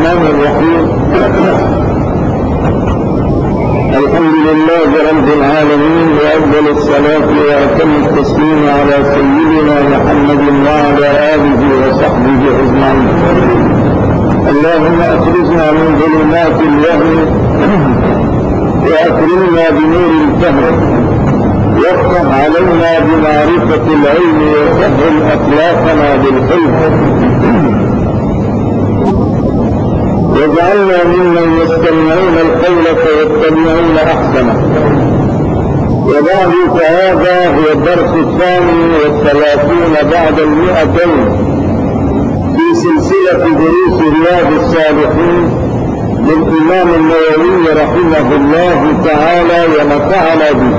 الرحمن الرحيم. الحمد لله رب العالمين، وأفضل الصلاة وأتم التسليم على سيدنا محمد وعلى آله وصحبه أجمعين. اللهم أخرجنا من ظلمات الوهم وأكرمنا بنور الفهم، وافتح علينا بمعرفة العلم، وسهل أخلاقنا بالحلم، واجعلنا ممن يستمعون القول فيتبعون أحسنه. وبعد، فهذا هو الدرس 32 بعد 200 في سلسلة دروس رياض الصالحين للإمام النووي رحمه الله تعالى ونفعنا به.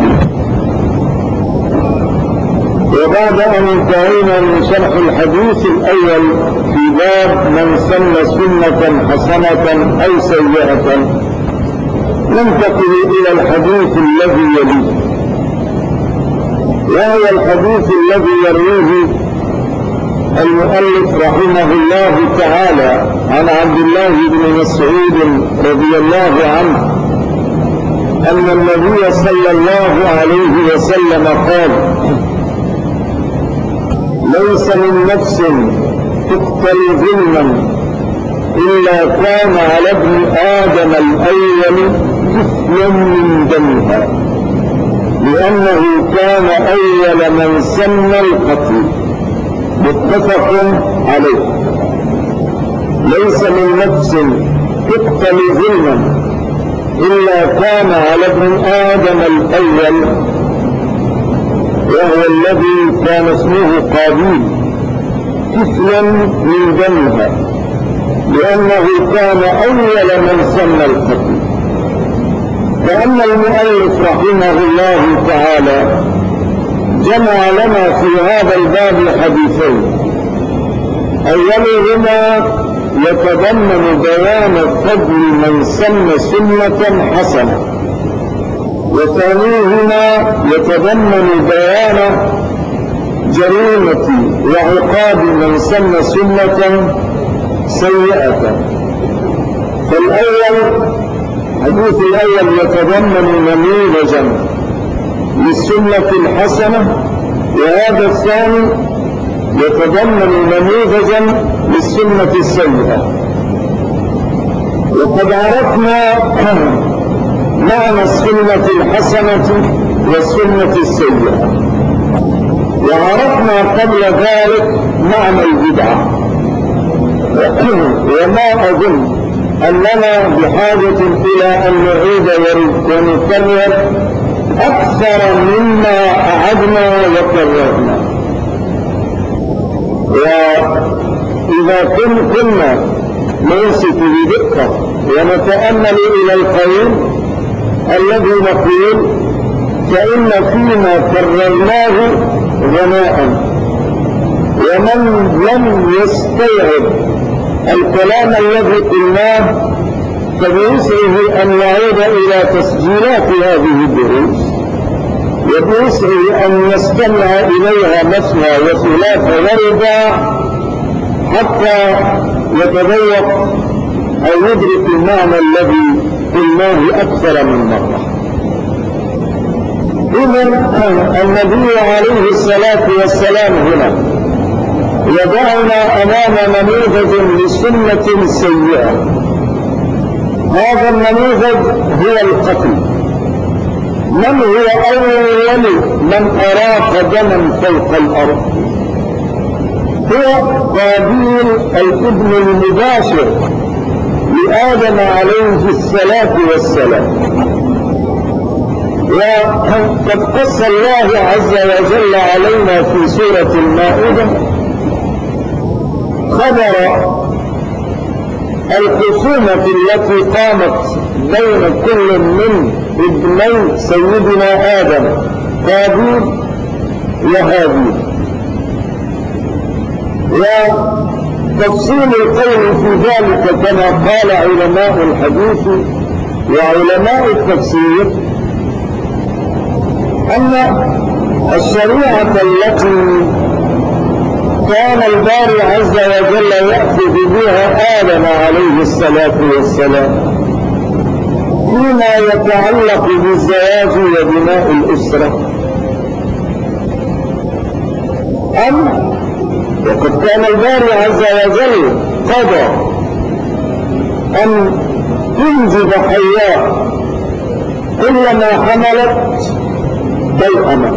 وبعد أن انتهينا من شرح الحديث الأول في باب من سن سنة حسنة أو سيئة، ننتقل إلى الحديث الذي يليه، وهو الحديث الذي يرويه المؤلف رحمه الله تعالى عن عبد الله بن مسعود رضي الله عنه أن النبي صلى الله عليه وسلم قال: ليس من نفس تقتل ظلما إلا كان على ابن آدم الأول كفل من دمها، لأنه كان أول من سن القتل. متفق عليه. ليس من نفس تقتل ظلما إلا كان على ابن آدم الأول، وهو الذي كان اسمه قابيل، كفلا من دمها، لأنه كان أول من سن القتل. فأن المؤلف رحمه الله تعالى جمع لنا في هذا الباب حديثين، أولهما يتضمن بيان فضل من سن سنة حسنة، وثانيهما يتضمن بيان جريمة وعقاب من سن سنة سيئة. الحديث الأول يتضمن نموذجا للسنة الحسنة، وهذا الثاني يتضمن نموذجا للسنة السيئة. وقد عرفنا معنى السنة الحسنة والسنة السيئة، وعرفنا قبل ذلك معنى البدعة. وما أظن أننا بحاجة إلى أن نعيد ونكرر أكثر مما أعدنا وكررنا. وإذا كنا ننصت بدقة ونتأمل إلى القول الذي نقول، فإن فيما كررناه غناء، ومن لم يستوعب الكلام الذي قلناه فبيسعه أن يعود إلى تسجيلات هذه الدروس، وبيسعه أن يستمع إليها مثنى وثلاث ورباع حتى يتذوق أو يدرك المعنى الذي قلناه أكثر من مرة. إذن النبي عليه الصلاة والسلام هنا يضعنا أمام نموذج لسنة سيئة. هذا النموذج هو القتل. من هو أول من أراق دما فوق الأرض؟ هو قابيل الابن المباشر لآدم عليه الصلاة والسلام. وقد قص الله عز وجل علينا في سورة المائدة خبر الخصومة التي قامت بين كل من ابني سيدنا آدم، قابيل وهابيل. وتفصيل القول في ذلك كما قال علماء الحديث وعلماء التفسير أن الشريعة التي كان الباري عز وجل يأخذ بها آدم عليه الصلاة والسلام فيما يتعلق بالزواج وبناء الأسرة، وقد كان الباري عز وجل قضى أن تنجب حواء كلما حملت توأما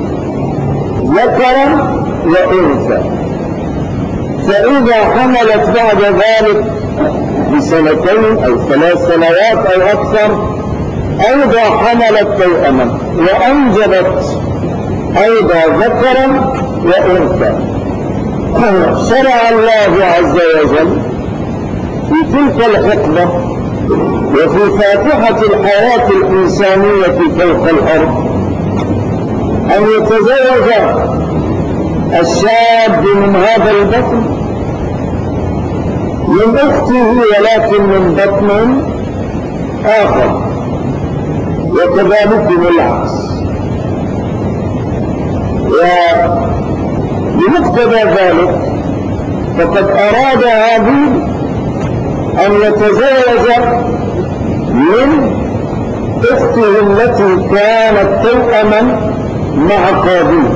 ذكرا وأنثى، فإذا حملت بعد ذلك بسنتين أو 3 سنوات أو أكثر أيضا حملت توأما وأنجبت أيضا ذكرا وأنثى. شرع الله عز وجل في تلك الحقبة وفي فاتحة الحياة الإنسانية فوق الأرض أن يتزوج الشاب من هذا البطن من أخته ولكن من بطن آخر، وكذلك العكس. ولمقتضى ذلك فقد أراد هابيل أن يتزوج من أخته التي كانت توأما مع قابيل،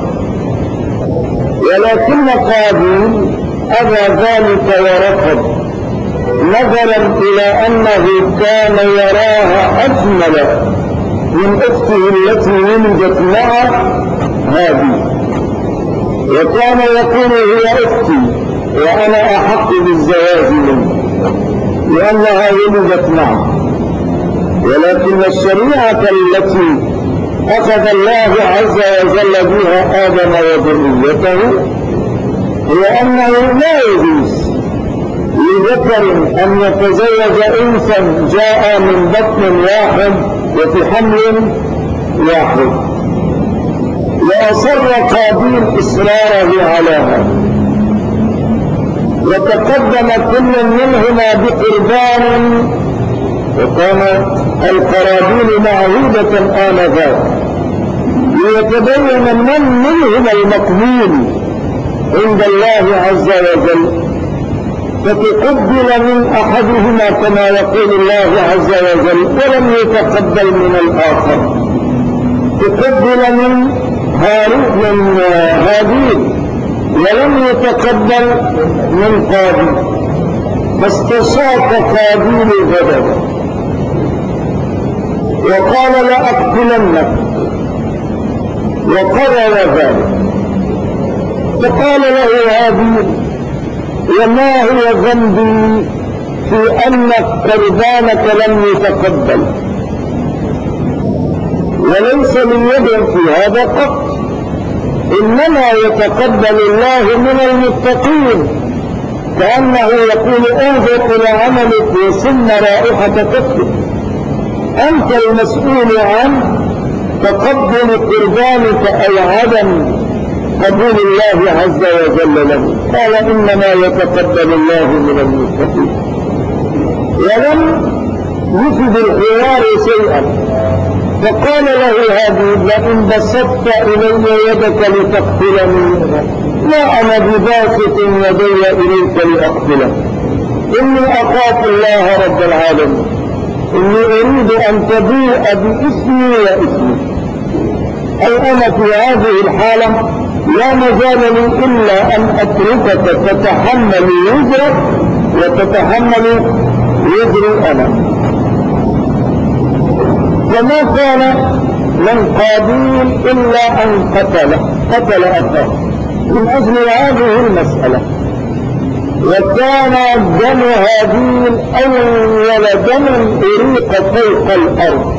ولكن قابيل أبى ذلك ورفض نظرا إلى أنه كان يراها أجمل من أخته التي ولدت مع هابيل، وكان يقول هي أختي وأنا أحق بالزواج منه لأنها ولدت معه. ولكن الشريعة التي أخذ الله عز وجل بها آدم وذريته هي أنه لا يجوز لذكر أن يتزوج أنثى جاء من بطن واحد وفي حمل واحد، وأصر قابيل إصراره على هذا، وتقدم كل منهما بقربان، وكان القرابين معهودة آنذاك ليتبين من منهما المقبول عند الله عز وجل، فتقبل من أحدهما كما يقول الله عز وجل ولم يتقبل من الآخر، تقبل من هابيل ولم يتقبل من قابيل، فاستشاط قابيل غضبا وقال لأقتلنك وقرر ذلك. فقال له هابيل وما هو ذنبي في أن قربانك لم يتقبل، وليس من يد في هذا قط، إنما يتقبل الله من المتقين، كأنه يقول انظر إلى عملك وسم رائحة كفك، أنت المسؤول عن تقبل قربانك أو عدم قبول الله عز وجل له. قال إنما يتقبل الله من المتقين، ولم يفد الحوار شيئا. فقال له هابيل لئن بسطت إلي يدك لتقتلني لا أنا بباسط يدي إليك لأقتلك، إني أخاف الله رب العالمين، إني أريد أن تبوء باسمي واسمي، أي أنا في هذه الحالة لا مجال لي إلا أن أتركك تتحمل وزرك وتتحمل وزري أنا. فما كان من قابيل إلا أن قتل أخاه من أجل هذه المسألة، وكان دم هابيل أول دم أريق فوق الأرض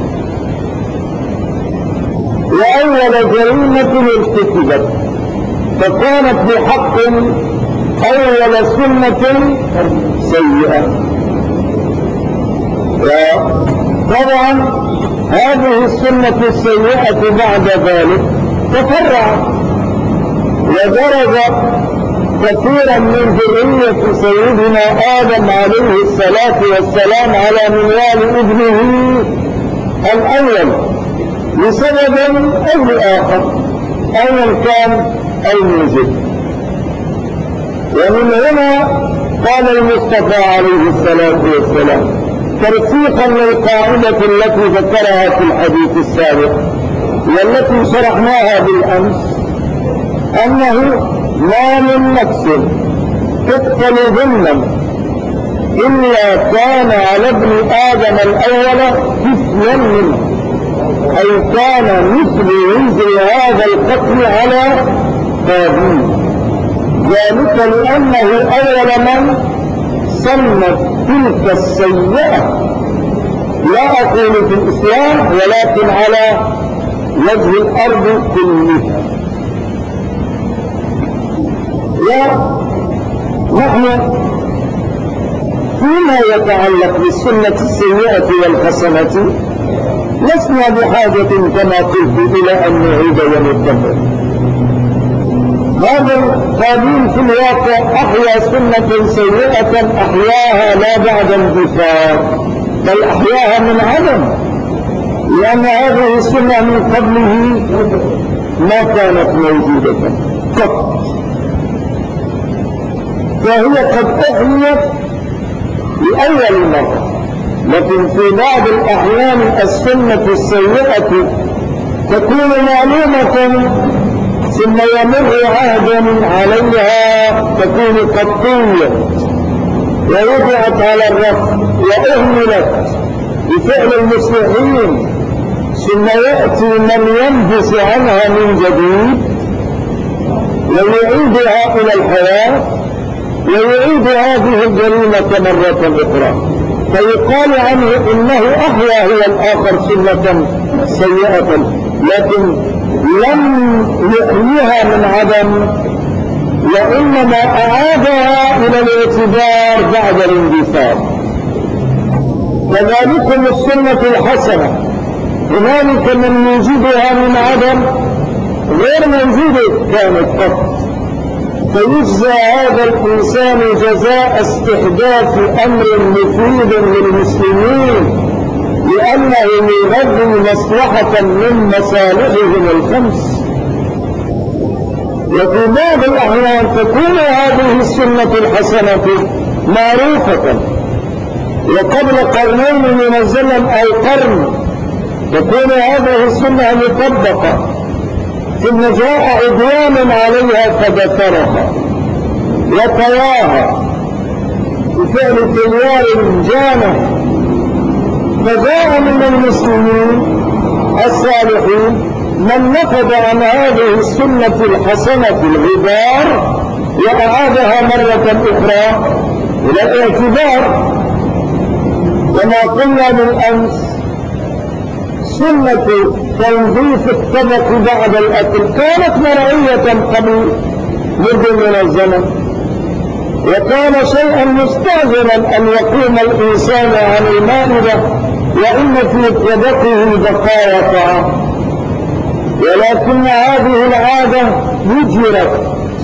وأول جريمة ارتكبت، فكانت بحق أول سنة سيئة. وطبعا هذه السنة السيئة بعد ذلك تفرعت ودرج كثيرا من ذرية سيدنا آدم عليه الصلاة والسلام على منوال ابنه الأول لسبب أو لآخر أيا كان الموجب. ومن هنا قال المصطفى عليه الصلاة والسلام ترسيخا للقاعدة التي ذكرها في الحديث السابق والتي شرحناها بالأمس أنه ما من نفس تقتل ظلما إلا كان على ابن آدم الأول كفلا منه، أي كان مثل وزر هذا القتل على قابيل، ذلك لأنه أول من سمت تلك السيئة، لا أقول في الإسلام ولكن على وجه الأرض كلها. ونحن فيما يتعلق بالسنة السيئة والحسنة لسنا بحاجة كما قلت إلى أن نعيد ونتبع. هذا القابيل في الواقع أحيا سنة سيئة أحياها لا بعد اندثار، بل أحياها من عدم، لأن هذه السنة من قبله ما كانت موجودة قط، فهي قد أحيت لأول مرة. لكن في بعض الأحيان السنة السيئة تكون معلومة ثم يمر عهد عليها تكون قطية ووضعت على الرف وأهملت بفعل المصلحين، ثم يأتي من ينبس عنها من جديد ويعيدها إلى الحياة ويعيد هذه الجريمة مرة أخرى، فيقال عنه إنه أحيا هو الآخر سنة سيئة، لكن لم يحييها من عدم، وإنما أعادها إلى الاعتبار بعد الاندثار. كذلك السنة الحسنة هنالك من يوجدها من عدم غير موجودة كانت قط، فيجزى هذا الإنسان جزاء استحداث أمر مفيد للمسلمين لأنه يغذي مصلحة من مصالحهم الخمس. وفي بعض الأحيان تكون هذه السنة الحسنة معروفة وقبل قرنين من الزمن أو قرن تكون هذه السنة مطبقة، ثم جاء عدوان عليها فدثرها وطواها بفعل تيار جانح، فجاء من المسلمين الصالحين من نفذ عن هذه السنة الحسنة الغبار وأعادها مرة أخرى إلى الاعتبار. كما قلنا بالأمس سنة تنظيف الطبق بعد الأكل كانت مرعية قبل مدة من الزمن، وكان شيئا مستعجلا أن يقوم الإنسان عن المائدة وإن في طبقه بقايا طعام، ولكن هذه العادة هجرت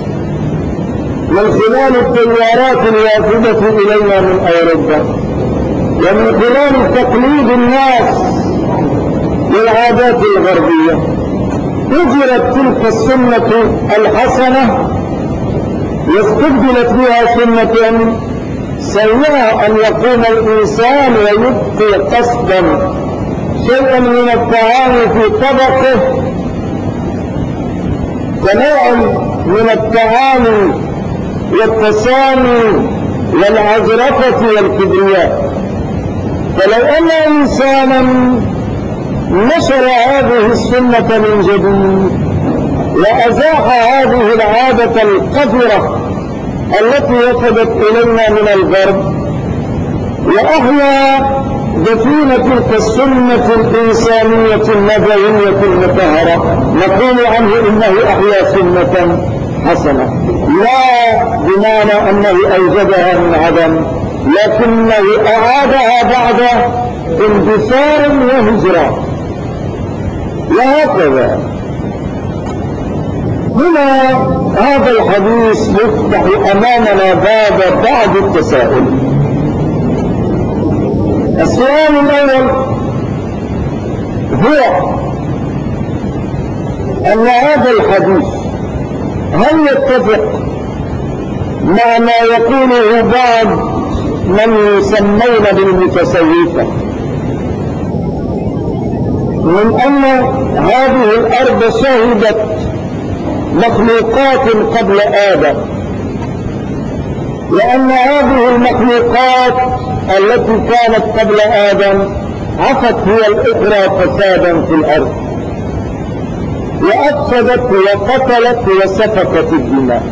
من خلال التيارات الوافدة إلينا من أوروبا ومن خلال تقليد الناس للعادات الغربية، هجرت تلك السنة الحسنة واستبدلت بها سنة سيئة أن يقوم الإنسان ويبقي قصدا شيئا من الطعام في طبقه كنوع من الطعام والتسامي والعجرفة والكبرياء. فلو أن إنسانا نشر هذه السنة من جديد وأزاح هذه العادة القذرة التي وصلت إلينا من الغرب وأحيا دفين تلك السنة الإنسانية النبوية المطهرة، نقول عنه إنه أحيا سنة حسنة، لا بمعنى أنه أوجدها من عدم، لكنه أعادها بعد اندثار وهجرة. وهكذا هنا هذا الحديث يفتح أمامنا باب بعض التساؤل. السؤال الأول هو أن هذا الحديث هل يتفق مع ما يقوله بعض من يسمون بالمتصوفة من أن هذه الأرض شهدت مخلوقات قبل آدم، لأن هذه المخلوقات التي كانت قبل آدم عفت هي الأخرى فسادا في الأرض، وأفسدت وقتلت وسفكت الدماء.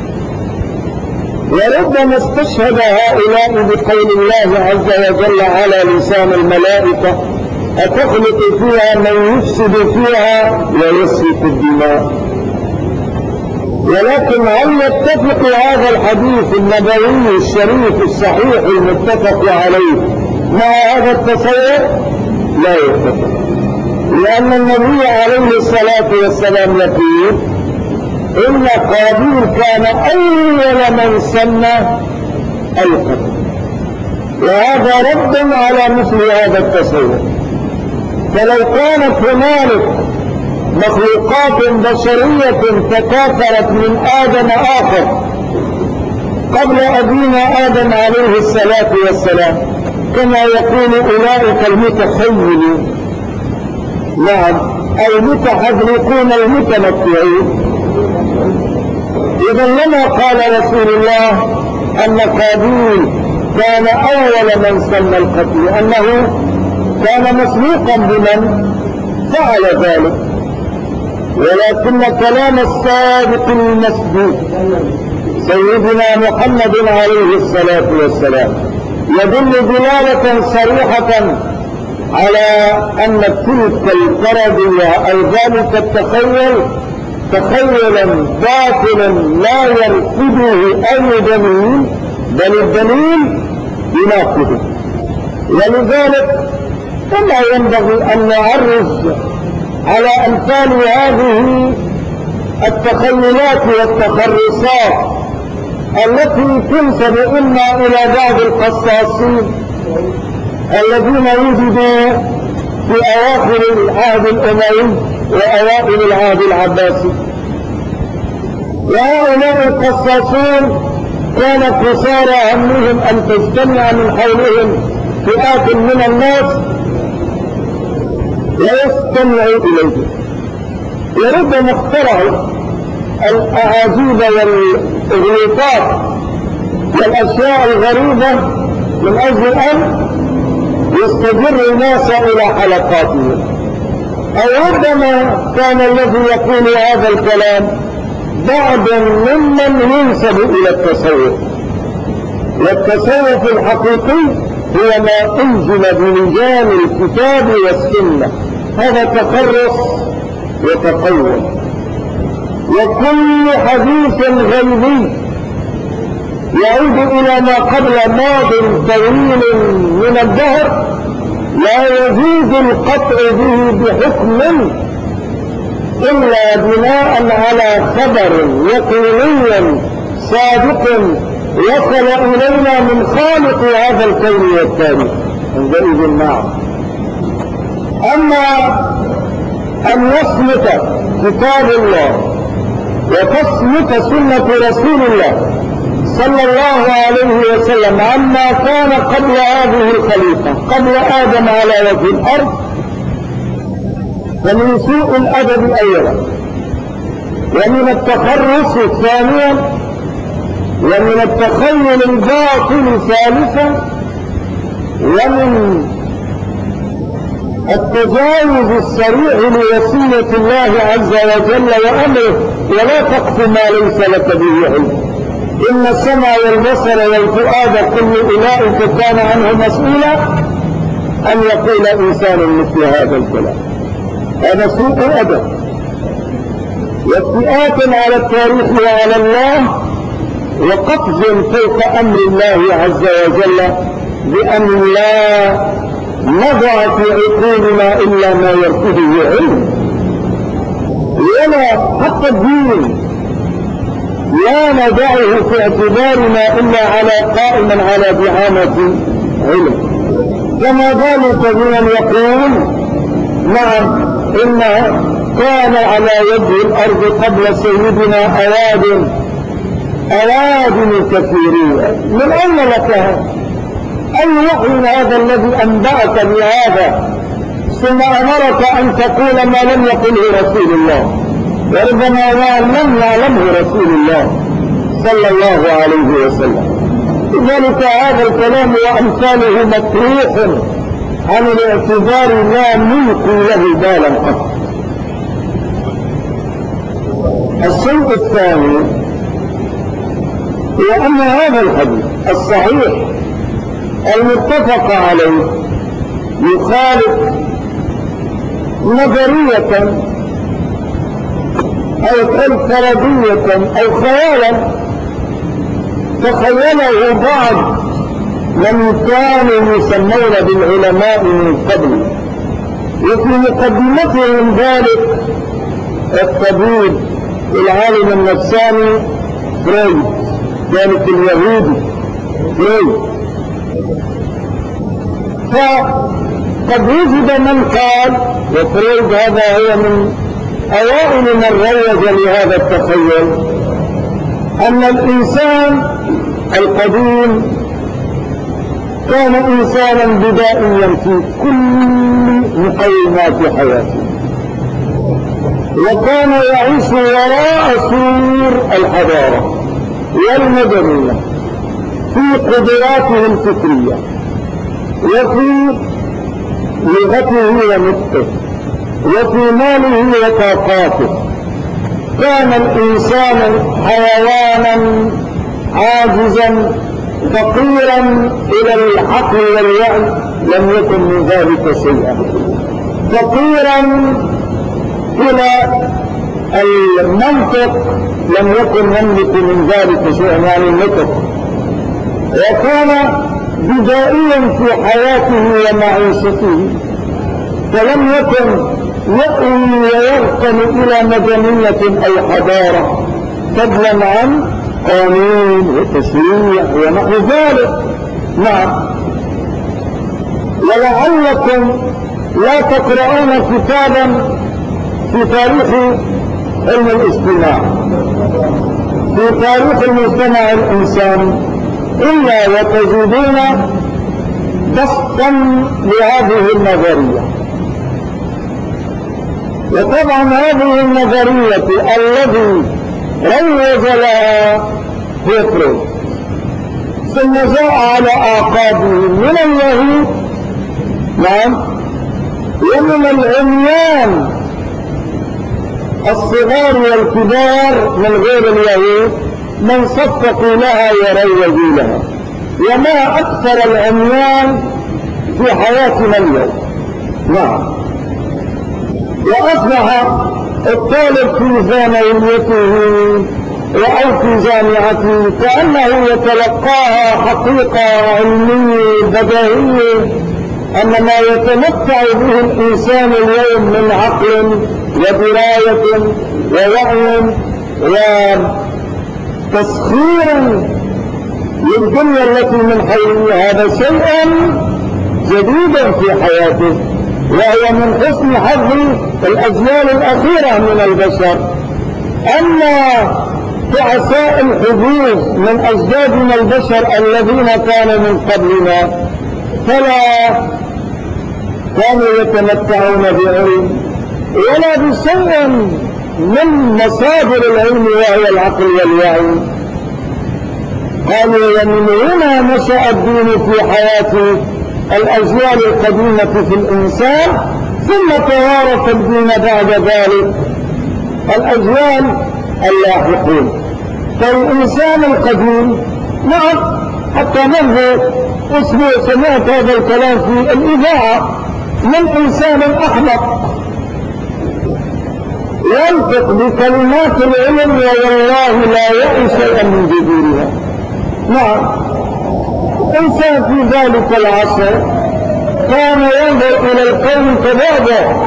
وربما استشهد هؤلاء بقول الله عز وجل على لسان الملائكة: أتخلق فيها من يفسد فيها ويسفك الدماء. ولكن هل يتفق هذا الحديث النبوي الشريف الصحيح المتفق عليه مع هذا التصور؟ لا يتفق، لأن النبي عليه الصلاة والسلام يقول: إن قابيل كان أول من سمى القتل، وهذا رد على مثل هذا التصور. فلو كانت هنالك مخلوقات بشرية تكاثرت من آدم آخر قبل أبينا آدم عليه الصلاة والسلام كما يقول أولئك المتخيلون، نعم، المتحذرقون المتمتعين، إذا لما قال رسول الله أن قابيل كان أول من سمى القتل، أنه كان مسبوقا بمن فعل ذلك. ولكن كلام الصادق المسبوق سيدنا محمد عليه الصلاة والسلام يدل دلالة صريحة على أن تلك الفرضية أو ذلك التخيل تخيلا باطلا لا يرفضه أي دليل، بل الدليل يناقضه. ولذلك فلا ينبغي أن نعرج على أمثال هذه التخيلات والتخرصات التي تنسب إما إلى بعض القصاصين الذين وجدوا في أواخر العهد الأموي وأوائل العهد العباسي. وهؤلاء القصاصون كان قصارى همهم أن تجتمع من حولهم فئات من الناس ويستمعوا إليه، وربما اخترعوا الأعاجيب والإغريقات والأشياء الغريبة من أجل أن يستجر الناس إلى حلقاتهم. أو ربما كان الذي يقول هذا الكلام بعض ممن ينسب إلى التصوف، والتصوف الحقيقي هو ما أنزل بلجان الكتاب والسنة، هذا تخرص وتقوى. وكل حديث غيبي يعود إلى ما قبل ماض طويل من الدهر لا يجوز القطع به بحكم إلا بناء على خبر يقيني صادق وصل إلينا من خالق هذا الكون والتاريخ، عندئذ نعم. أما أن يصمت كتاب الله وتصمت سنة رسول الله صلى الله عليه وسلم عما كان قبل هذه الخليقة قبل آدم على وجه الأرض، فمن سوء الأدب أولا، ومن التخرص ثانيا، ومن التخيل الباطل ثالثا، ومن التجاوز الصريح لوصية الله عز وجل وأمره: ولا تقف ما ليس لك به علم، إن السمع والبصر والفؤاد كل أولئك كان عنه مسؤولا. أن يقول إنسان مثل هذا الكلام هذا سوء الأدب وافتئات على التاريخ وعلى الله، وقفز فوق أمر الله عز وجل بأن لا نضع في عقولنا إلا ما يرفضه علم، ولا حق الدين لا ندعه في اعتبارنا إلا قائما على دعامة علم. كما ذلك من يقول: نعم، إن كان على وجه الأرض قبل سيدنا أواد أوادم كثيرين. من أين لك أي وحي هذا الذي أنبأك بهذا ثم أمرك أن تقول ما لم يقله رسول الله، وربما لم يعلمه رسول الله صلى الله عليه وسلم؟ لذلك هذا الكلام وأمثاله مطروح عن الاعتبار لا نلقي له بالا قط. الشيء الثاني هو أن هذا الحديث الصحيح المتفق عليه يخالف نظرية أو فرضية أو خيالا تخيله بعض من كانوا يسمون بالعلماء من قبل، وفي مقدمتهم ذلك الطبيب العالم النفساني فرويد، ذلك اليهودي فرويد. فقد وجد من قال، وفرويد هذا هو من أوائل من روج لهذا التخيل، أن الإنسان القديم كان إنسانا بدائيا في كل مقومات حياته، وكان يعيش وراء سور الحضارة والمدنية في قدراته الفكرية وفي لغته ونطقه وفي ماله وطاقاته. كان الإنسان حيوانا عاجزا فقيرا إلى العقل والوعي، لم يكن من ذلك شيئا، فقيرا إلى المنطق، لم يكن يملك من ذلك شيئا يعني النطق، وكان بدائيا في حياته ومعيشته، فلم يكن يأوي ويرقم إلى مدنية أو حضارة، فضلا عن قانون وتشريع ونحو ذلك. نعم. ولعلكم لا تقرؤون كتابا في تاريخ علم الاجتماع، في تاريخ المجتمع الإنساني، إلا وتجدون بسطا لهذه النظرية. وطبعا هذه النظرية الذي روج لها هو فرويد، ثم جاء على أعقابه من اليهود، نعم، ومن العميان الصغار والكبار من غير اليهود من صفقوا لها وروجوا لها. وما أكثر العميان في حياتنا اليوم. نعم. وأصبح الطالب في ثانويته أو في جامعته كأنه يتلقاها حقيقة علمية بديهية أن ما يتمتع به الإنسان اليوم من عقل ودراية ووعي وتسخير للدنيا التي من حوله، هذا شيء جديد في حياته، وهو من حسن حظ الأجيال الأخيرة من البشر. أما تعساء الحظوظ من أجدادنا البشر الذين كانوا من قبلنا فلا كانوا يتمتعون بعلم ولا بشيء من مصادر العلم وهو العقل والوعي. قالوا ومن هنا نشأ الدين في حياة الأجيال القديمة في الإنسان، ثم توارث الدين بعد ذلك الأجيال اللاحقون. فالإنسان القديم، نعم، حتى منذ أسبوع سمعت هذا الكلام في الإذاعة من إنسان أحمق ينطق بكلمات العلم والله لا يعي شيئا من جذورها. نعم. إنسان في ذلك العصر كان ينظر إلى القوم كبابا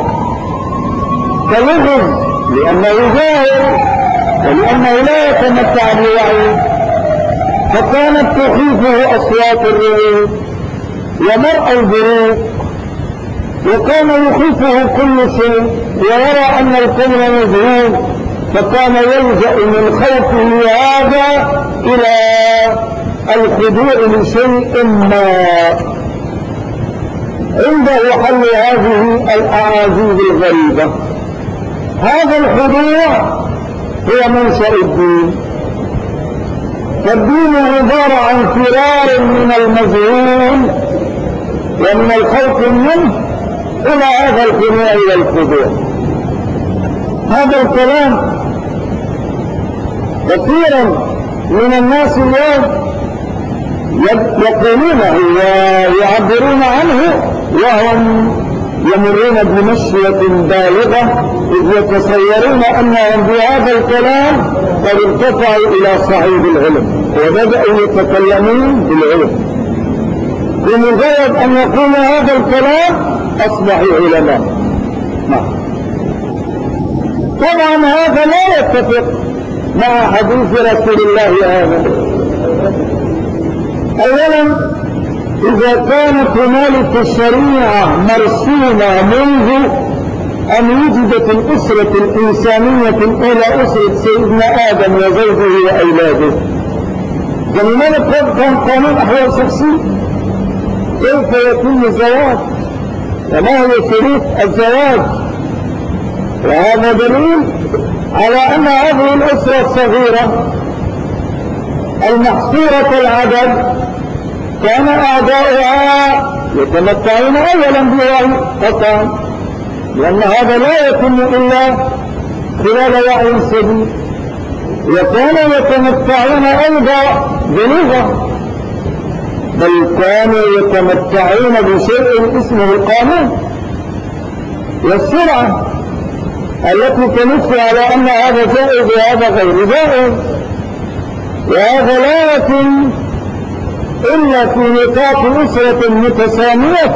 كلغم، لأنه جاهل ولأنه لا يتمتع بوعي، فكانت تخيفه أصوات الرعود ومرأى البروق، وكان يخيفه كل شيء، ويرى أن الكون مجهول، فكان يلجأ من خوفه هذا إلى الخضوع لشيء ما عنده حل هذه الأعاذيب الغريبة. هذا الخضوع هو منشأ الدين، فالدين عبارة عن فرار من المجهول ومن الخوف منه إلى هذا الخضوع والخضوع. هذا الكلام كثيرا من الناس اليوم يقولونه ويعبرون عنه وهم يمرون بمشية بالغة، إذ يتصورون أنهم بهذا الكلام قد ارتفعوا إلى صعيد العلم وبدأوا يتكلمون بالعلم. بمجرد أن يقول هذا الكلام أصبحوا علماء. طبعا هذا لا يتفق مع حديث رسول الله هذا. أولا، إذا كانت هنالك الشريعة مرسومة منذ أن وجدت الأسرة الإنسانية إلى أسرة سيدنا آدم وزوجه وأولاده، فلماذا كان قانون أحوال شخصية؟ كيف يتم الزواج؟ وما هي شروط الزواج؟ وهذا دليل على أن هذه الأسرة الصغيرة المحصورة العدد كان أعداؤها يتمتعون أولا بوعي قطعا، لأن هذا لا يتم إلا خلال وعي سديد، وكانوا يتمتعون أيضا بلغة، بل كانوا يتمتعون بشيء اسمه القانون والسرعة التي تنص على أن هذا جائز وهذا غير جائز. وهذا لا يتم إلا في نطاق أسرة متسامية،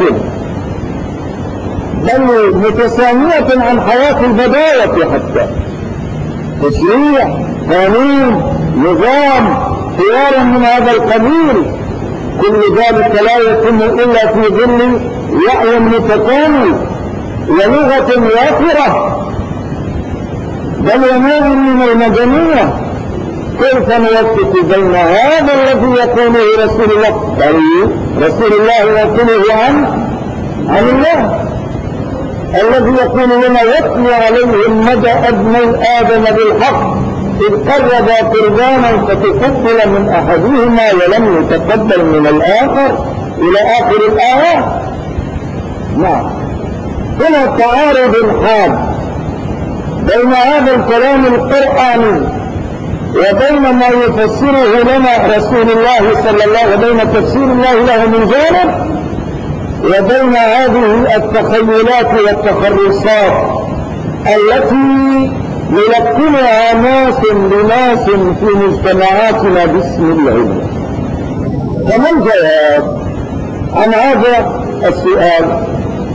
بل متسامية عن حياة البداية، حتى تشريع، قانون، نظام، خيار من هذا القبيل، كل ذلك لا يتم إلا في ظل وعي متكامل ولغة وافرة، بل ونوع من المدنية. كيف نوفق بين هذا الذي يقوله رسول الله، رسول الله يقوله عن الله، الذي يقول لنا يتلو عليهم مدى أبني آدم بالحق إذ قربا قربانا فتقبل من أحدهما ولم يتقبل من الآخر إلى آخر الآيات. نعم، هنا تعارض حاد بين هذا الكلام القرآني وبين ما يفسره لنا رسول الله صلى الله عليه وسلم، بين تفسير الله له من جانب وبين هذه التخيلات والتخرصات التي يلقنها ناس لناس في مجتمعاتنا باسم العلم. فما الجواب عن هذا السؤال؟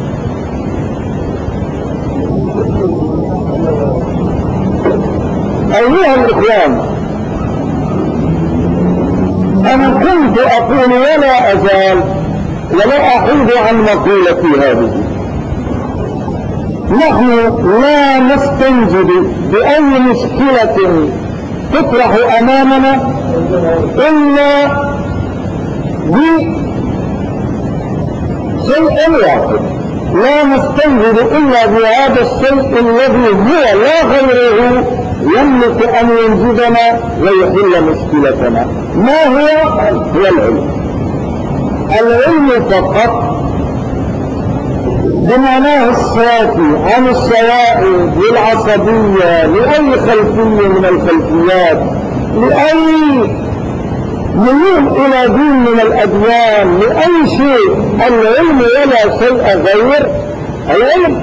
أيها الإخوان، أنا كنت أقول ولا أزال ولا أحيد عن مقولتي هذه، نحن لا نستنجد بأي مشكلة تطرح أمامنا إلا بشيء واحد، لا نستنجد إلا بهذا الشيء الذي هو لا غيره يملك أن ينجدنا ويحل مشكلتنا. ما هو؟ هو العلم. العلم فقط بمعناه الصافي عن الشوائب والعصبية لأي خلفية من الخلفيات، لأي ميول إلى دين من الأديان، لأي شيء. العلم ولا شيء غير العلم،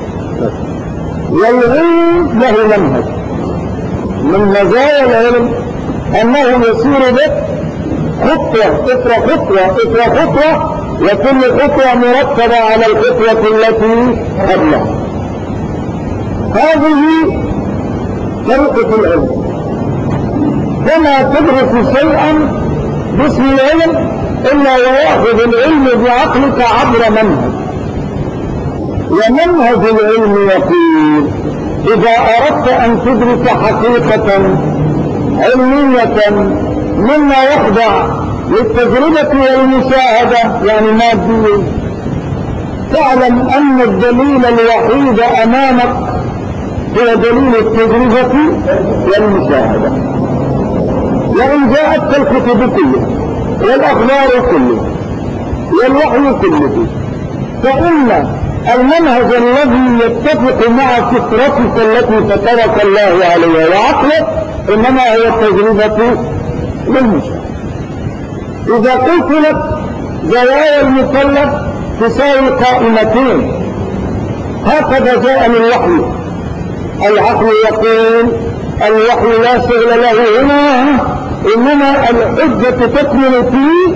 والعلم له منهج. من مزايا العلم أنه يسير بك خطوة خطوة، وكل خطوة مرتبة على الخطوة التي قبلها. هذه طريقة العلم. فما تدرس شيئا باسم العلم إلا ويأخذ العلم بعقلك عبر منهج، ومنهج العلم يقول إذا أردت أن تدرك حقيقة علمية مما يخضع للتجربة والمشاهدة يعني مادية، تعلم أن الدليل الوحيد أمامك هو دليل التجربة والمشاهدة. وإن جاءتك الكتب كلها والأخبار كلها والوحي كله، فإن المنهج الذي يتفق مع فطرتك التي فطرك الله عليها وعقلك إنما هي التجربة والمشاهدة. إذا قلت لك زوايا المثلث تساوي قائمتين، هكذا جاءني الوحي، العقل يقول الوحي لا شغل له هنا، إنما الحجة تكمن في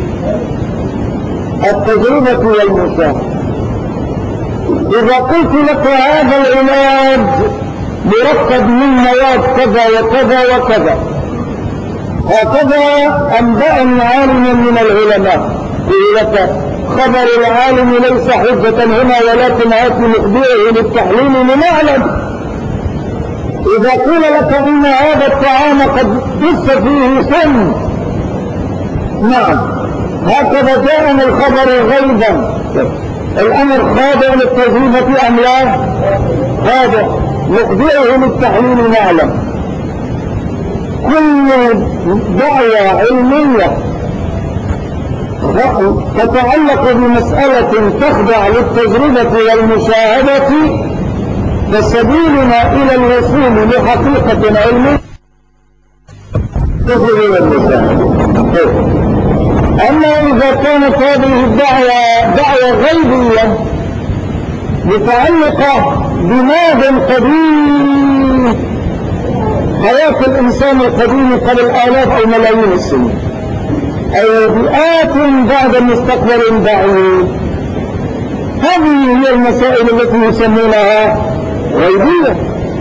التجربة والمشاهدة. إذا قلت لك هذا العلاج مركب من مواد كذا وكذا وكذا، هكذا أنبأني عالم من العلماء يقول لك خبر العالم ليس حجة هنا ولكن هات مخبره للتحليل لنعلم. إذا قيل لك إن هذا الطعام قد دس فيه سم، نعم هكذا جاءنا الخبر غيبا، الأمر خاضع للتجربة أم لا؟ خاضع، نخضعه للتحليل نعلم. كل دعوة علمية تتعلق بمسألة تخضع للتجربة والمشاهدة فسبيلنا إلى الوصول لحقيقة علمية التجربة والمشاهدة. أما إذا كانت هذه الدعوة دعوة غيبية متعلقة بماض قديم، حياة الإنسان القديم قبل آلاف أو ملايين السنين أو بيئات بعد مستقبل بعيد، هذه هي المسائل التي يسمونها غيبية.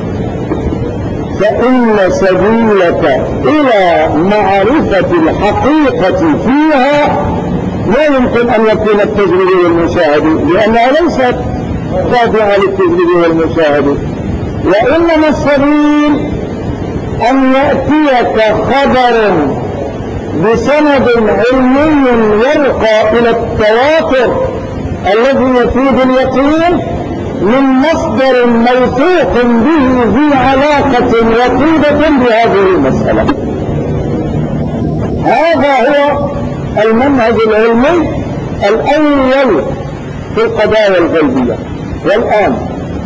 فإن سبيلك إلى معرفة الحقيقة فيها لا يمكن أن يكون التجربة والمشاهدة، لأنها ليست خاضعة للتجربة والمشاهدة، وإنما السبيل أن يأتيك خبر بسند علمي يرقى إلى التواتر الذي يفيد اليقين من مصدر موثوق به ذي علاقة وطيدة بهذه المسألة. هذا هو المنهج العلمي الأول في القضايا الغيبية. والآن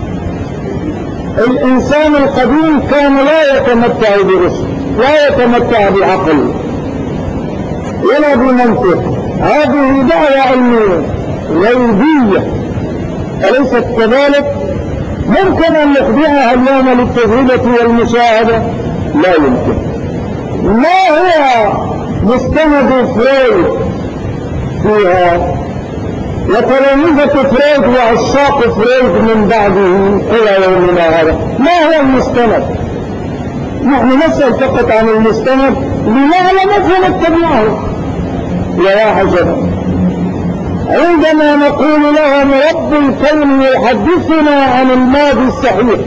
الإنسان القديم كان لا يتمتع برشد، لا يتمتع بعقل ولا بمنطق، هذه دعوة علمية غيبية أليست كذلك؟ ممكن أن نخضعها اليوم للتجربة والمشاهدة؟ لا يمكن. ما هو مستند فرويد فيها وتلامذة فرويد وعشاق فرويد من بعده إلى يومنا هذا؟ ما هو المستند؟ نحن نسأل فقط عن المستند لنعلم فنتبعه. يا عجبا، عندما نقول لهم رب الكون يحدثنا عن الماضي الصحيح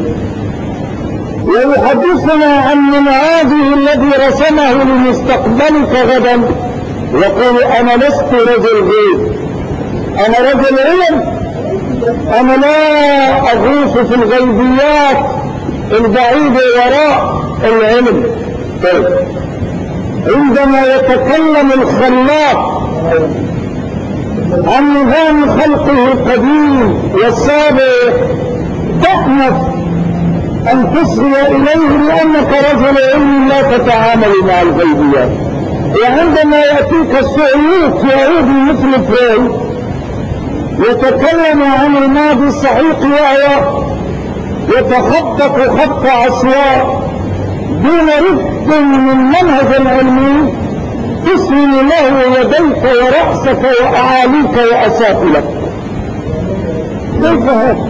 ويحدثنا عن منهاجه الذي رسمه لمستقبلك غدا، يقول أنا لست رجل غيب، أنا رجل علم، أنا لا أغوص في الغيبيات البعيدة وراء العلم. طيب عندما يتكلم الخلاق عن نظام خلقه القديم والسابق تأنف أن تصغي إليه لأنك رجل علم لا تتعامل مع الغيبيات. وعندما يأتيك السعيوط يهودي مثل فرويد يتكلم عن الماضي الصحيح وهو يتخطط خط عشواء دون رفق من منهج علمي تسلم له يديك ورأسك وأعاليك وأسافلك. كيف هذا؟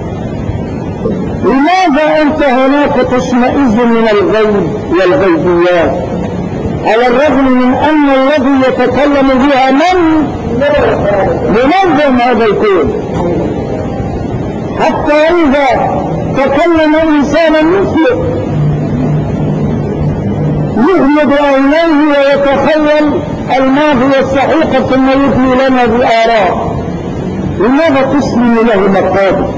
لماذا أنت هناك تشمئز من الغيب والغيبيات على الرغم من أن الذي يتكلم بها من منظم هذا الكون؟ حتى إذا تكلم إنسانا مثله يغمض عينيه ويتخيل الماضي الصحيح ثم يبني لنا بآراء. لماذا تسلم له مقابل؟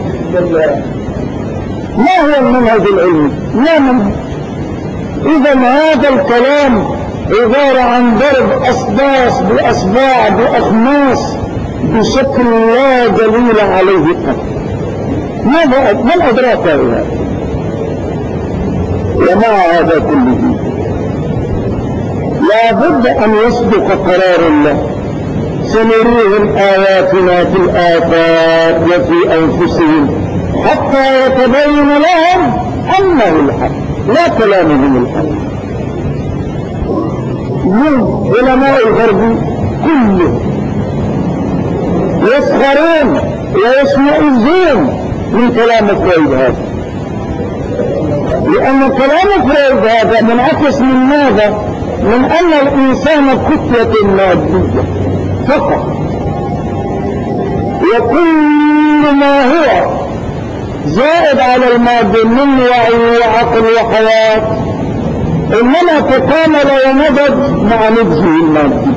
ما هو المنهج العلمي؟ لا منهج. إذا هذا الكلام عبارة عن ضرب أصباص بأصباع بأخماس بشكل لا دليل عليه قط. من أدراك هذا؟ ومع هذا كله لا بد أن يصدق قرار الله: سنريهم آياتنا في الآفاق وفي أنفسهم حتى يتبين لهم أنه الحق لا كلامهم الحق. من علماء الغرب كله يسخرون ويشمئزون من كلام فرويد هذا، لأن كلام فرويد هذا منعكس من ماذا؟ من أن الإنسان كتلة مادية فقط، وكل ما هو زائد على المادة من وعي وعقل وحياة إنما تكامل ونضج مع نضجه المادي.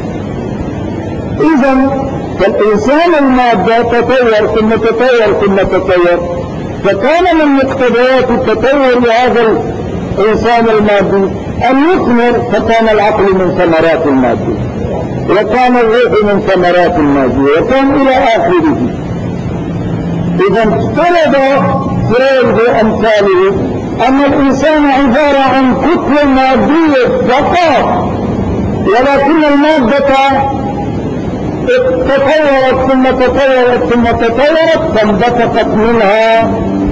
إذا فالإنسان المادة تطور ثم تطور ثم تطور، فكان من مقتضيات التطور لهذا الإنسان المادي أن يثمر، فكان العقل من ثمرات المادة، وكان الروح من ثمرات المادة، وكان إلى آخره. إذا افترض فرويد وأمثاله أن الإنسان عبارة عن كتلة مادية فقط، ولكن المادة تطورت ثم تطورت ثم تطورت فانبثقت منها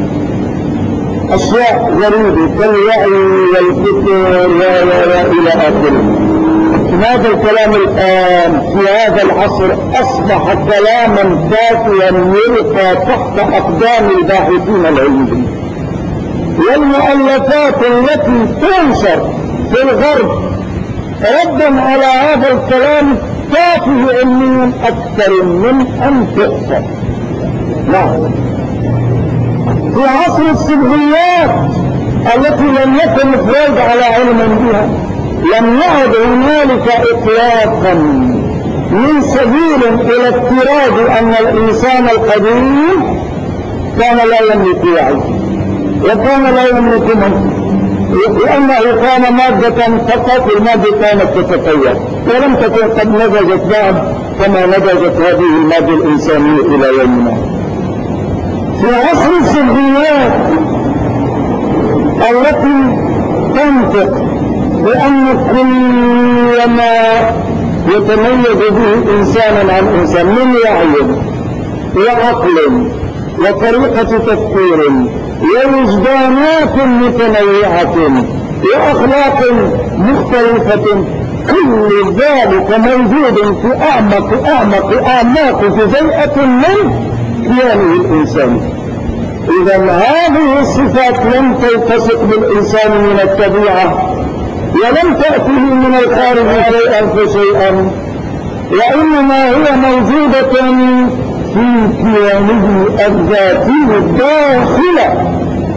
أشياء غريبة كالوعي والفكر وإلى آخره. هذا الكلام الآن في هذا العصر أصبح كلاما فاتيا يلقى تحت أقدام الباحثين العلميين، والمؤلفات التي تنشر في الغرب ردا على هذا الكلام تافه علميا أكثر من أن تحصى. نعم، في عصر السلبيات التي لم يكن فرويد على علم بها لم يعد هنالك إطلاقا من سبيل إلى افتراض أن الإنسان القديم كان لا يملك وعي وكان لا يملك منطق، لأنه كان مادة فقط، المادة كانت تتطور ولم تكن قد نضجت بعد كما نضجت هذه المادة الإنسانية إلى يومنا. في عصر السلبيات التي تنطق بأن كل ما يتميز به إنسانا عن إنسان من وعي وعقل وطريقة تفكير ووجدانات متنوعة وأخلاق مختلفة، كل ذلك موجود في أعمق جزيئة من كيانه الإنساني. إذا هذه الصفات لم تلتصق بالإنسان من الطبيعة ولم تأتيه من الخارج شيئا فشيئا، وإنما هي موجودة في كيانه الذاتي الداخل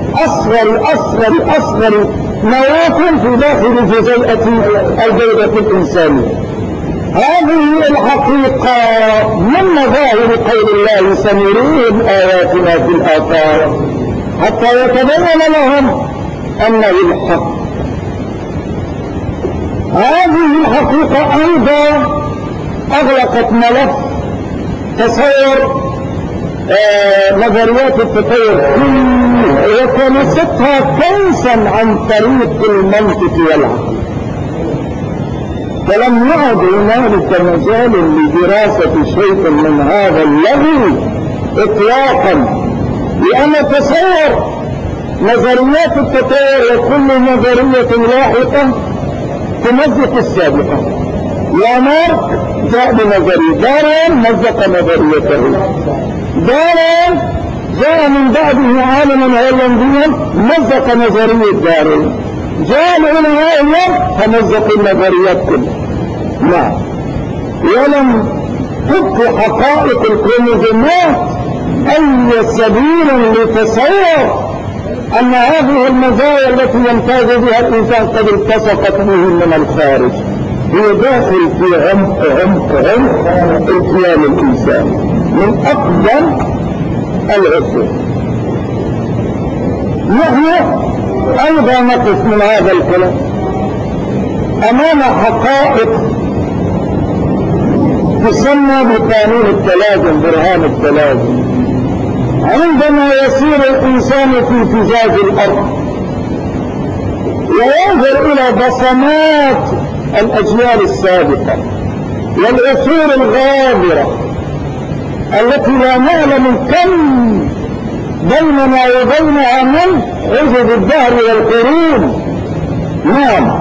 أصغر نواة في داخل جزيئة البيضة الإنسانية. هذه الحقيقة من مظاهر قول الله: سنريهم آياتنا في الآفاق حتى يتبين لهم أنه الحق. هذه الحقيقة أيضا أغلقت ملف تصور نظريات التطور وكنستها كنسا عن طريق المنطق والعقل، فلم يعد هنالك مجال لدراسة شيء من هذا اللغو إطلاقا، لأن تصور نظريات التطور وكل نظرية لاحقة تمزق السابقة. لامارك جاء بنظرية، دارين مزق نظريته، دارين جاء من بعده عالما هولنديا مزق نظرية دارين، جاء العلماء اليوم فمزقوا النظريات كلها. نعم، ولم تبقى حقائق الكروموزومات أي سبيل لتصور أن هذه المزايا التي يمتاز بها الإنسان قد التصقت به من الخارج، هي داخل في عمق الكيان الإنساني من أقدم العصور. نحن أيضا نقف من هذا الكلام أمام حقائق تسمى بقانون التلازم، برهان التلازم. عندما يسير الإنسان في فجاج الأرض وينظر إلى بصمات الأجيال السابقة والعصور الغابرة التي لا نعلم كم بيننا وبينها من حجب الدهر والقرون، نعم،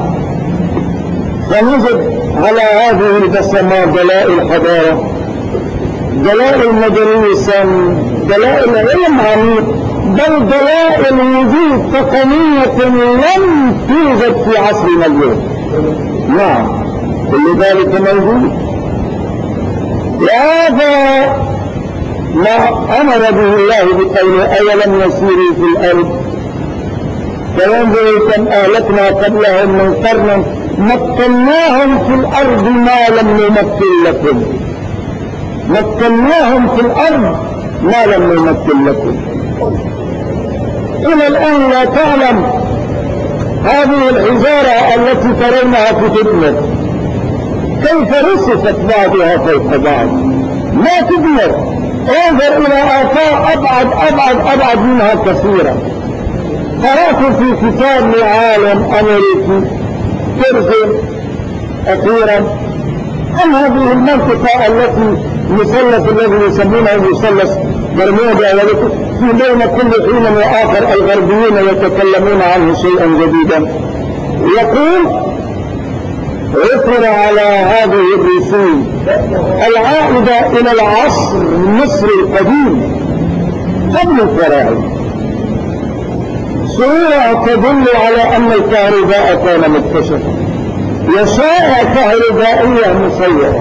فنجد على هذه البصمات دلائل حضارة، دلائل مدنية سامية، دلائل علم عميق، بل دلائل وجود تقنية لم توجد في عصرنا اليوم. نعم، كل ذلك موجود. وهذا ما أمر به الله بقوله أولم يسيروا في الأرض فينظروا كم أهلكنا قبلهم من قرن مكناهم في الأرض ما لم نمكن لكم، مكناهم في الأرض ما لم نمكن لكم. إلى الآن لا تعلم هذه الحجارة التي ترونها في تدمر كيف رصفت بعضها فوق بعض، ما تدمر. انظر إلى آفاق أبعد منها كثيرا. قرأت في كتاب لعالم أمريكي ترجم أخيرا عن هذه المنطقة التي مثلث الذي يسمونه مثلث برمودا، في بين كل حين وآخر الغربيين يتكلمون عنه شيئا جديدا. يقول عثر على هذه الرسوم العائدة إلى العصر المصري القديم قبل الفراعنة، صورة تدل على أن الكهرباء كان مكتشفا، وشائع كهربائية مسيرة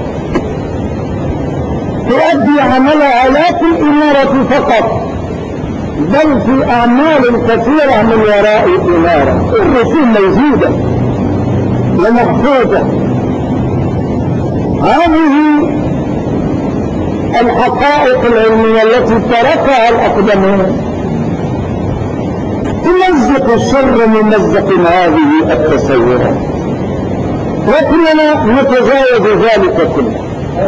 تؤدي عملها لا في الإمارة فقط بل في أعمال كثيرة من وراء الإمارة. الرسوم موجودة ومحفوظة. هذه الحقائق العلمية التي تركها الأقدمون تمزق الشر ممزق هذه التصورات، لكننا نتجاوز ذلك كله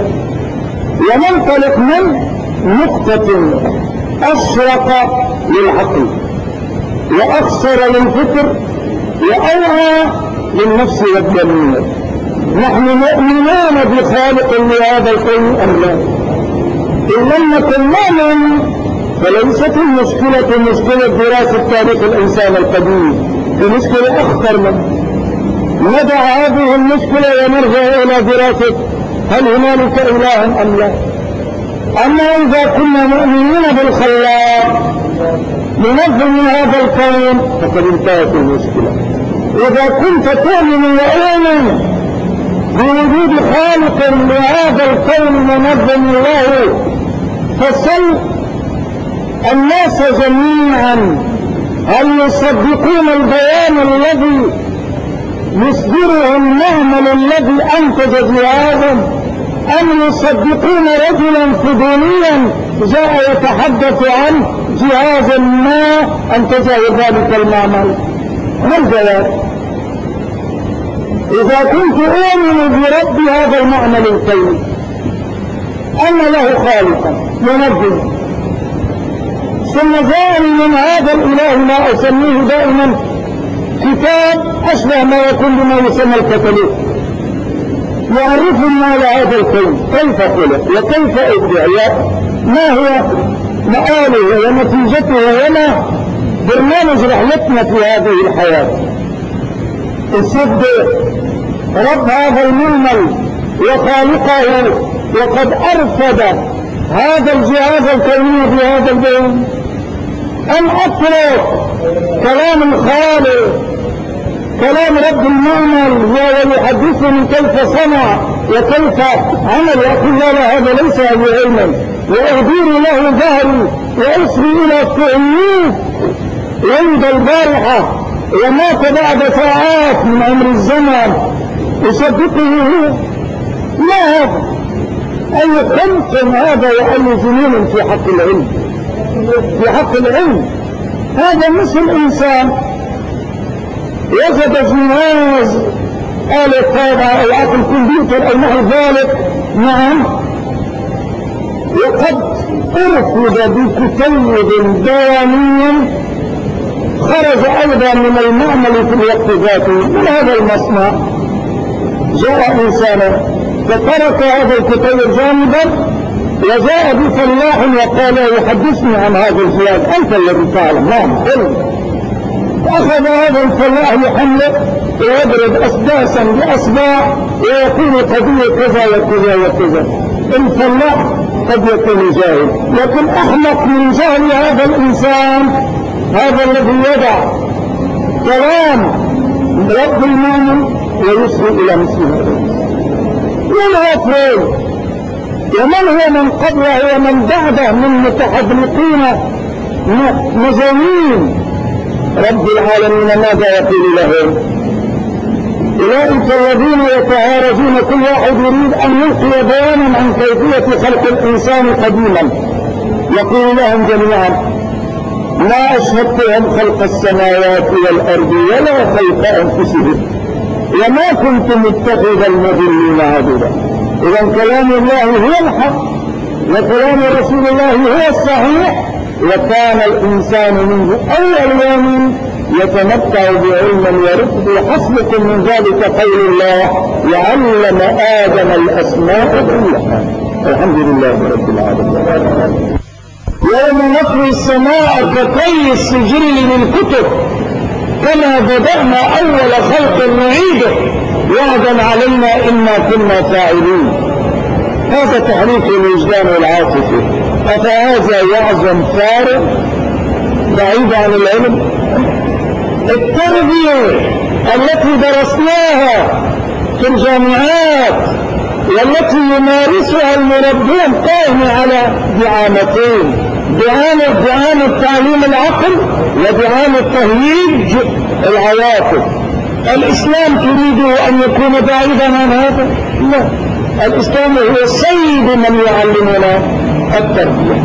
وننطلق من نقطة أشرق للعقل وأخسر للفكر وأوعى للنفس والضمير. نحن مؤمنون بخالق لهذا الكون أم لا؟ إن لم نكن نؤمن فليست المشكلة مشكلة دراسة تاريخ الإنسان القديم، بمشكلة أخطر منه. ندع هذه المشكلة ونرجع إلى دراسة هل هنالك إله أم لا. أما إذا كنا مؤمنين بالخلاق لنظم هذا الكون فقد انتهت المشكلة. إذا كنت تؤمن وأؤمن بوجود خالق لهذا الكون منظم الله فسل الناس جميعا هل يصدقون البيان الذي يصدره المعمل الذي أنتج جهازا أم يصدقون رجلا فضوليا جاء يتحدث عن جهاز ما أنتجه ذلك المعمل؟ ما الجواب؟ إذا كنت أؤمن برب هذا المعمل الكوني أن له خالقا منظم، ثم جاءني من هذا الإله ما أسميه دائما كتاب أشبه ما يكون بما يسمى الكتالوج يعرفنا على هذا الكون كيف خلق وكيف أبدع، ما هو مآله ونتيجته وما برنامج رحلتنا في هذه الحياة. الصدق رب هذا المعمل وخالقه وقد أرفد هذا الجهاز الكوني بهذا البيان، أم أترك كلام الخالق كلام رب المعمل هو يحدثني كيف صنع وكيف عمل وأقول لا هذا ليس علما وأدير له ظهري وأسري إلى التعيين ولد البارحة ومات بعد ساعات من عمر الزمن، يصدقه هو؟ لا، هذا أي خلق هذا وأي جنون في حق العلم، في حق العلم. هذا مثل إنسان وجد جهاز آلة تابعة أو عقل كمبيوتر أو نحو ذلك، نعم، وقد أرفض بكتيب بيانيا خرج أيضا من المعمل في الوقت ذاته من هذا المصنع. جاء إنسان فترك هذا الكتيب جانبا وجاء بفلاح وقال يحدثني عن هذا الجهاز، أنت الذي تعلم. نعم، قل. أخذ هذا الفلاح يحمله ويضرب أسداسا بأصبع ويقول قضية كذا وكذا وكذا. الفلاح قد يكون جاهل، لكن أحمق من جهل هذا الإنسان هذا الذي يدع كلام رب المؤمن ويصل إلى مثل هذا. من هو فريد ومن هو من قبله ومن بعده من متحدثين مزامين رب العالمين؟ ماذا يقول لهم؟ أولئك الذين يتهارجون كل واحد يريد أن يلقي بيانا عن كيفية خلق الإنسان قديما، يقول لهم جميعا ما أشهدتهم خلق السماوات والأرض ولا خلق أنفسهم وما كنت متخذ المضلين عضدا. إذا كلام الله هو الحق وكلام رسول الله هو الصحيح، وكان الإنسان منه أول يوم يتمتع بعلم ورشد. حسبكم من ذلك قول الله وعلم آدم الأسماء كلها. الحمد لله رب العالمين. يوم نطوي السماء كطي السجل للكتب كما بدأنا أول خلق نعيده وعدا علينا إنا كنا فاعلين. هذا تحريك الوجدان والعاطفة. أفهذا يعظم فارغ بعيد عن العلم؟ التربية التي درسناها في الجامعات والتي يمارسها المربون قائمة على دعامتين: دعامة تعليم العقل ودعامة تهييج العواطف. الإسلام تريد أن يكون بعيدا عن هذا؟ لا، الإسلام هو سيد من يعلمنا التربية.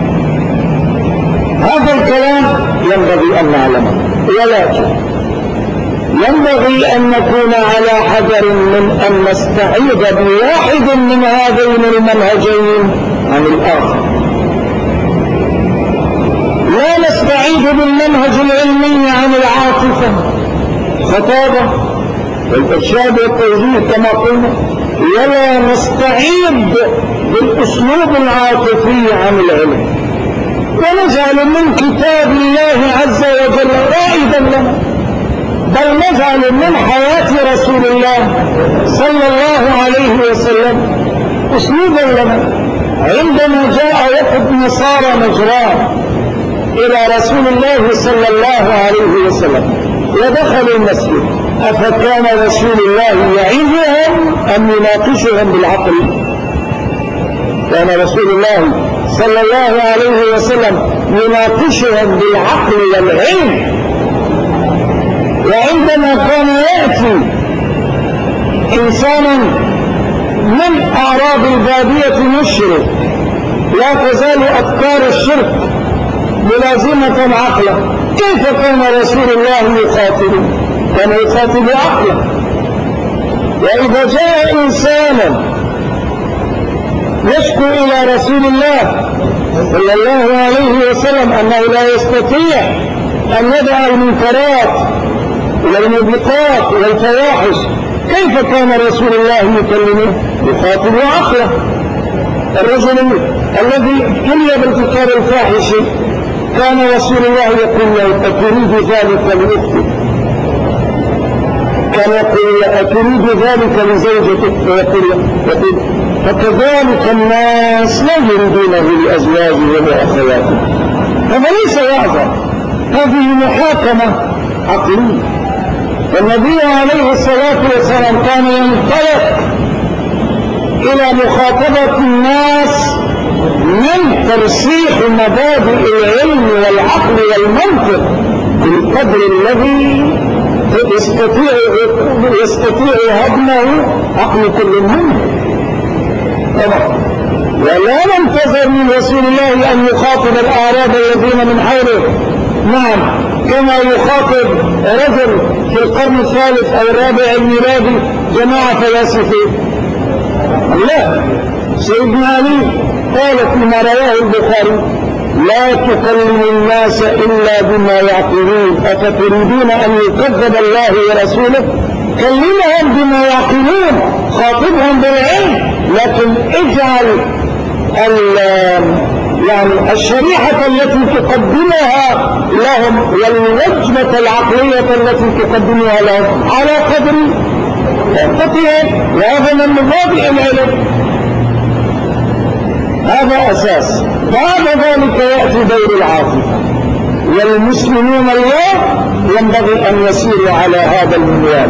هذا الكلام ينبغي أن نعلمه، ولكن ينبغي أن نكون على حذر من أن نستعيد بواحد من هذين المنهجين عن الآخر. لا نستعيد بالمنهج العلمي عن العاطفة خطابة والإرشاد والتوجيه كما قلنا، ولا نستعيد بالأسلوب العاطفي عن العلم، ونجعل من كتاب الله عز وجل رائدا لنا، بل نجعل من حياة رسول الله صلى الله عليه وسلم أسلوبا لنا. عندما جاء وفد نصارى نجران إلى رسول الله صلى الله عليه وسلم ودخلوا المسجد، أفكان رسول الله يعظهم أم يناقشهم بالعقل؟ كان رسول الله صلى الله عليه وسلم يناقشهم بالعقل والعلم. وعندما كان يأتي إنسانا من أعراب البادية مشرك لا تزال أفكار الشرك ملازمة عقله، كيف كان رسول الله يخاطب؟ كان يخاطب عقله. وإذا جاء إنسانا يشكو إلى رسول الله صلى الله عليه وسلم أنه لا يستطيع أن يدع المنكرات والموبقات والفواحش، كيف كان رسول الله يكلمه؟ يخاطب عقله. الرجل الذي ابتلي بالفكر الفاحش كان رسول الله يقول له أتريد ذلك لأختك؟ كان يقول أتريد ذلك لزوجتك؟ ويقول فكذلك الناس لا يريدونه لأزواجهم وأخواتهم. هذا ليس وعظا، هذه محاكمة عقلية. والنبي عليه الصلاة والسلام كان ينطلق إلى مخاطبة الناس من ترسيخ مبادئ العلم والعقل والمنطق بالقدر الذي يستطيع هضمه عقل كل منهم طبعا. ولا ننتظر من رسول الله أن يخاطب الأعراب الذين من حوله نعم كما يخاطب رجل في القرن الثالث أو الرابع الميلادي جماعة فلاسفة. لا، سيدنا علي قال فيما رواه البخاري لا تكلم الناس إلا بما يعقلون أفتريدون أن يكذب الله ورسوله كلمهم بما يعقلون خاطبهم بالعلم لكن اجعل يعني الشريحة التي تقدمها لهم والوجبة العقلية التي تقدمها لهم على قدر طاقتهم وهذا من مبادئ العلم. هذا أساس. بعد ذلك يأتي دور العاطفة والمسلمون اليوم ينبغي أن يسيروا على هذا المنوال.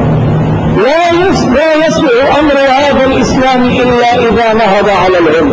لا يسع أمر هذا الإسلام إلا إذا نهض على العلم.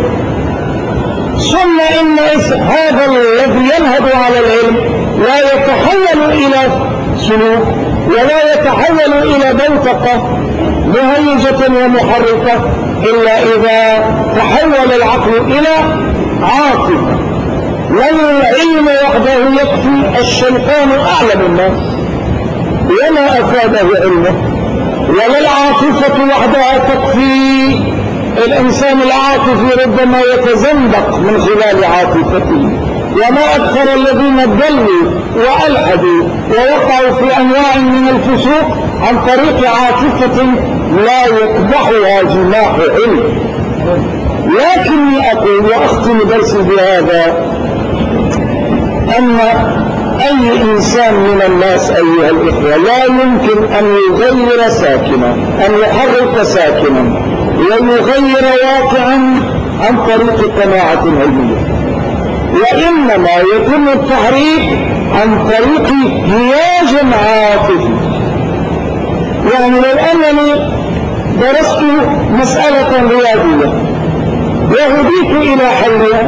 ثم إن هذا الذي ينهض على العلم لا يتحول إلى سلوك ولا يتحول إلى بوتقة مهيجة ومحركة إلا إذا تحول العقل إلى عاطفة. والعلم وحده يكفي. الشيطان أعلم الناس وما أفاده علمه، ولا العاطفة وحدها تكفي. الإنسان العاطفي ربما يتزندق من خلال عاطفته. وما أكثر الذين ضلوا وألحدوا ووقعوا في أنواع من الفسوق عن طريق عاطفة لا يقبحها جماح علم. لكني أقول وأختم درسي بهذا أن أي إنسان من الناس أيها الإخوة لا يمكن أن يغير ساكنا، أن يحرك ساكنا ويغير واقعا عن طريق قناعة علمية، وإنما يتم التحريك عن طريق هياج عاطفي. يعني لو أنني درست مسألة رياضية وهديت إلى حلها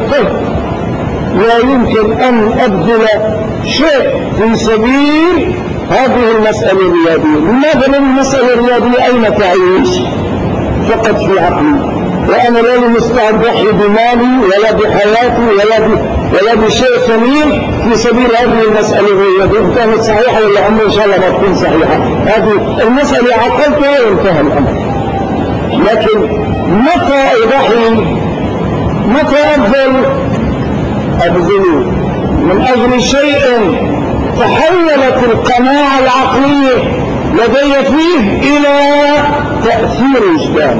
لا يمكن أن أبذل شيء في سبيل هذه المسألة الرياضية. لماذا المسألة الرياضية أين تعيش؟ فقط في عقلي، وأنا لا مستعد أضحي بمالي ولا بحياتي ولا بشيء ثمين في سبيل هذه المسألة الرياضية. إن كانت صحيحة ولا عمري إن شاء الله ما تكون صحيحة، هذه المسألة عقلتها وانتهى الأمر. لكن متى أضحي، متى أبذل من أجل شيء تحولت القناعة العقلية لدي فيه إلى تأثير وجداني.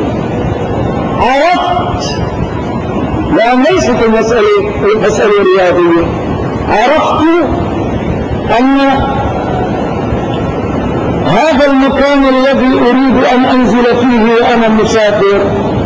عرفت، لأن ليست المسألة رياضية، عرفت أن هذا المكان الذي أريد أن أنزل فيه وأنا مسافر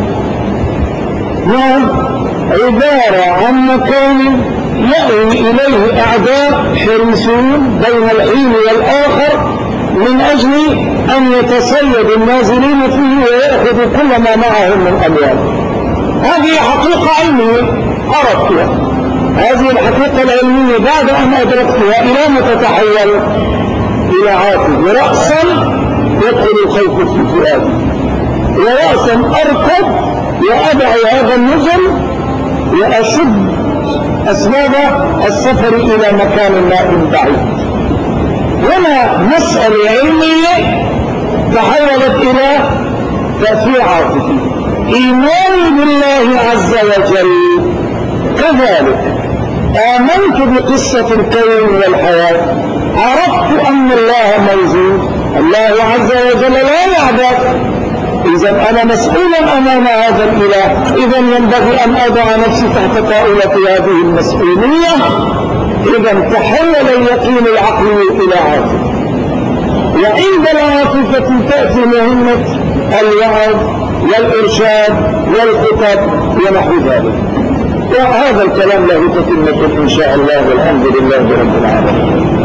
عبارة عن مكان يأوي إليه أعداء حريصون بين الحين والآخر من أجل أن يتصيد النازلين فيه ويأخذوا كل ما معهم من أموال. هذه حقيقة علمية عرفتها. هذه الحقيقة العلمية بعد أن أدركتها إلى ما تتحول إلى عاطفة. ورأسا يدخل الخوف في فؤادي، ورأسا أركض وأدع هذا النزل وأشد أسباب السفر إلى مكان ما بعيد. هنا مسألة علمية تحولت إلى تأثير عاطفي. إيماني بالله عز وجل كذلك. آمنت بقصة الكون والحياة، عرفت أن الله موجود، الله عز وجل لا يعبث. إذا أنا مسؤول أمام هذا الإله، إذا ينبغي أن أضع نفسي تحت طاولة هذه المسؤولية. إذا تحول اليقين العقلي إلى عاطفة، وعند العاطفة تأتي مهمة الوعظ والإرشاد والخطب ونحو ذلك. وهذا الكلام له تتمة إن شاء الله، والحمد لله رب العالمين.